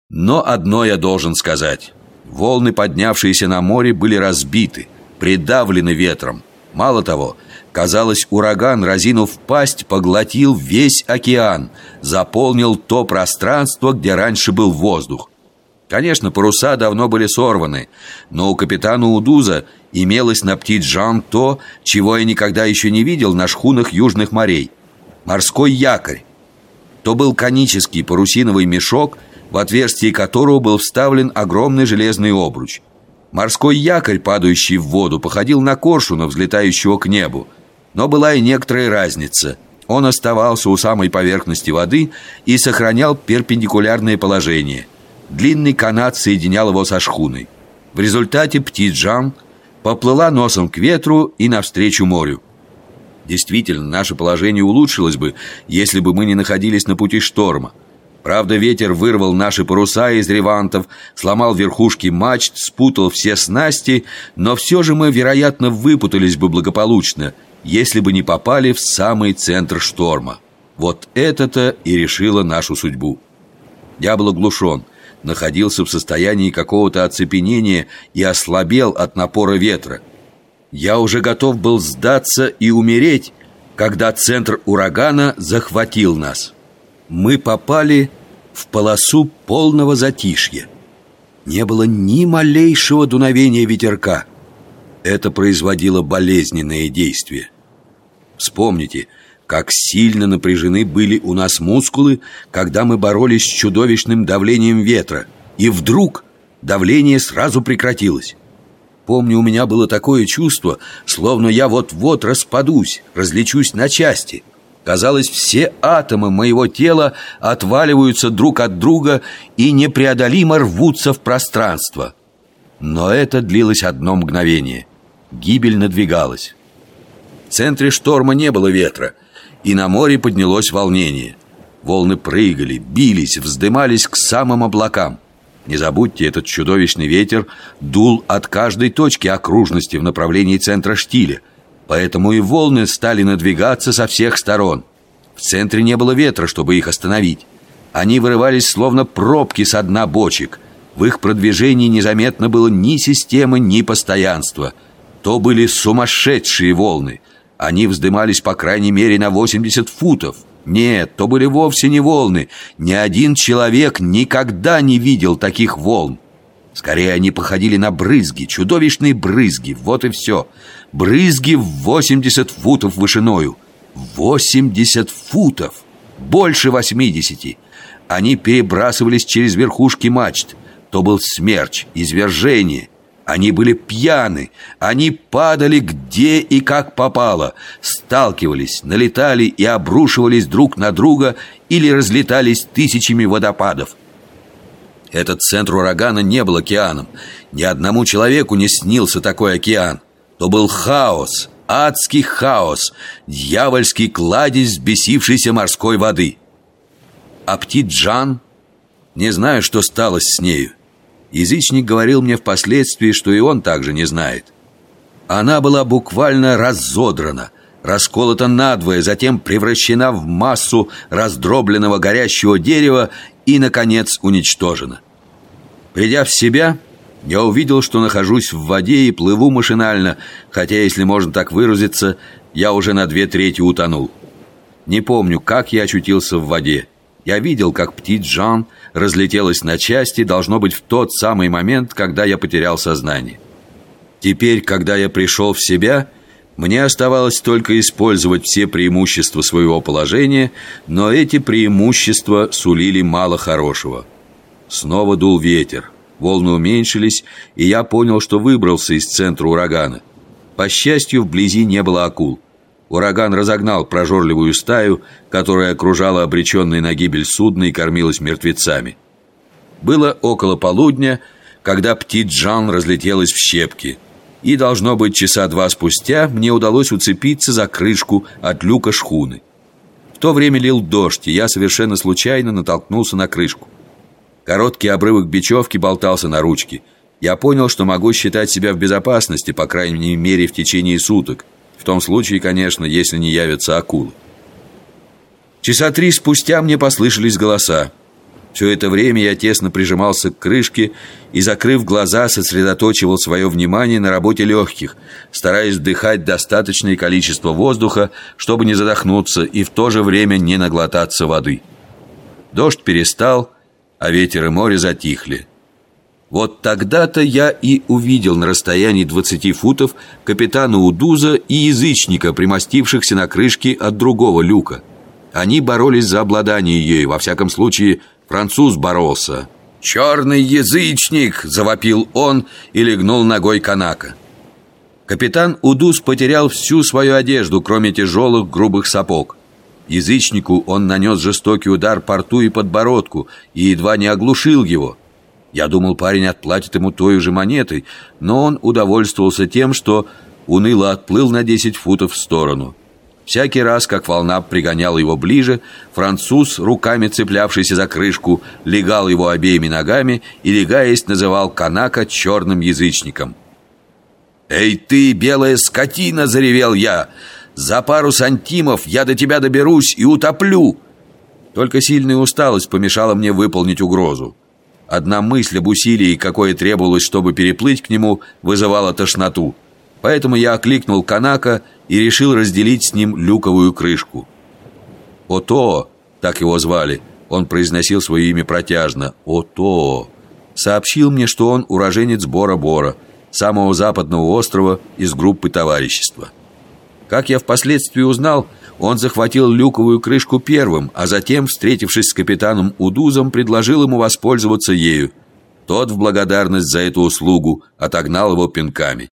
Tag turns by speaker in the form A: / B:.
A: Но одно я должен сказать: волны, поднявшиеся на море, были разбиты, придавлены ветром. Мало того, казалось, ураган, разинув пасть, поглотил весь океан, заполнил то пространство, где раньше был воздух. Конечно, паруса давно были сорваны, но у капитана Удуза имелось на Птит-Джан то, чего я никогда еще не видел на шхунах южных морей — морской якорь. То был конический парусиновый мешок, в отверстие которого был вставлен огромный железный обруч. Морской якорь, падающий в воду, походил на коршуна, взлетающего к небу. Но была и некоторая разница. Он оставался у самой поверхности воды и сохранял перпендикулярное положение. Длинный канат соединял его со шхуной. В результате Птит-Джан поплыла носом к ветру и навстречу морю. Действительно, наше положение улучшилось бы, если бы мы не находились на пути шторма. Правда, ветер вырвал наши паруса из ревантов, сломал верхушки мачт, спутал все снасти, но все же мы, вероятно, выпутались бы благополучно, если бы не попали в самый центр шторма. Вот это-то и решило нашу судьбу. Я был оглушен, находился в состоянии какого-то оцепенения и ослабел от напора ветра. Я уже готов был сдаться и умереть, когда центр урагана захватил нас. Мы попали в полосу полного затишья. Не было ни малейшего дуновения ветерка. Это производило болезненное действие. Вспомните, как сильно напряжены были у нас мускулы, когда мы боролись с чудовищным давлением ветра. И вдруг давление сразу прекратилось. Помню, у меня было такое чувство, словно я вот-вот распадусь, разлечусь на части. Казалось, все атомы моего тела отваливаются друг от друга и непреодолимо рвутся в пространство. Но это длилось одно мгновение. Гибель надвигалась. В центре шторма не было ветра, и на море поднялось волнение. Волны прыгали, бились, вздымались к самым облакам. Не забудьте, этот чудовищный ветер дул от каждой точки окружности в направлении центра штиля. Поэтому и волны стали надвигаться со всех сторон. В центре не было ветра, чтобы их остановить. Они вырывались словно пробки со дна бочек. В их продвижении незаметно было ни системы, ни постоянства. То были сумасшедшие волны. Они вздымались по крайней мере на 80 футов. Нет, то были вовсе не волны. Ни один человек никогда не видел таких волн. Скорее, они походили на брызги, чудовищные брызги. Вот и все. Брызги в 80 футов вышиною. 80 футов! Больше 80. Они перебрасывались через верхушки мачт. То был смерч, извержение. Они были пьяны. Они падали где и как попало. Сталкивались, налетали и обрушивались друг на друга или разлетались тысячами водопадов. Этот центр урагана не был океаном. Ни одному человеку не снился такой океан. То был хаос, адский хаос, дьявольский кладезь взбесившейся морской воды. А Птит-Джан, не знаю, что стало с нею. Язычник говорил мне впоследствии, что и он также не знает. Она была буквально разодрана, расколота надвое, затем превращена в массу раздробленного горящего дерева и, наконец, уничтожена. Придя в себя, я увидел, что нахожусь в воде и плыву машинально, хотя, если можно так выразиться, я уже на 2/3 утонул. Не помню, как я очутился в воде. Я видел, как Птит-Джан разлетелась на части, должно быть, в тот самый момент, когда я потерял сознание. Теперь, когда я пришел в себя, мне оставалось только использовать все преимущества своего положения, но эти преимущества сулили мало хорошего. Снова дул ветер, волны уменьшились, и я понял, что выбрался из центра урагана. По счастью, вблизи не было акул. Ураган разогнал прожорливую стаю, которая окружала обреченное на гибель судно и кормилась мертвецами. Было около полудня, когда Птит-Джан разлетелась в щепки. И, должно быть, часа 2 спустя мне удалось уцепиться за крышку от люка шхуны. В то время лил дождь, и я совершенно случайно натолкнулся на крышку. Короткий обрывок бечевки болтался на ручке. Я понял, что могу считать себя в безопасности, по крайней мере, в течение суток. В том случае, конечно, если не явятся акулы. Часа 3 спустя мне послышались голоса. Все это время я тесно прижимался к крышке и, закрыв глаза, сосредоточивал свое внимание на работе легких, стараясь вдыхать достаточное количество воздуха, чтобы не задохнуться и в то же время не наглотаться воды. Дождь перестал, а ветер и море затихли. Вот тогда-то я и увидел на расстоянии 20 футов капитана Удуза и язычника, примостившихся на крышке от другого люка. Они боролись за обладание ею, во всяком случае, француз боролся. «Черный язычник!» – завопил он и легнул ногой канака. Капитан Удуз потерял всю свою одежду, кроме тяжелых грубых сапог. Язычнику он нанес жестокий удар по рту и подбородку и едва не оглушил его. Я думал, парень отплатит ему той же монетой, но он удовольствовался тем, что уныло отплыл на 10 футов в сторону. Всякий раз, как волна пригоняла его ближе, француз, руками цеплявшийся за крышку, легал его обеими ногами и, легаясь, называл канака черным язычником. «Эй ты, белая скотина!» – заревел я. «За пару сантимов я до тебя доберусь и утоплю!» Только сильная усталость помешала мне выполнить угрозу. Одна мысль об усилии, какое требовалось, чтобы переплыть к нему, вызывала тошноту. Поэтому я окликнул канака и решил разделить с ним люковую крышку. Ото, так его звали, он произносил свое имя протяжно, Ото, сообщил мне, что он уроженец Бора-Бора, самого западного острова из группы товарищества. Как я впоследствии узнал, он захватил люковую крышку первым, а затем, встретившись с капитаном Удузом, предложил ему воспользоваться ею. Тот в благодарность за эту услугу отогнал его пинками.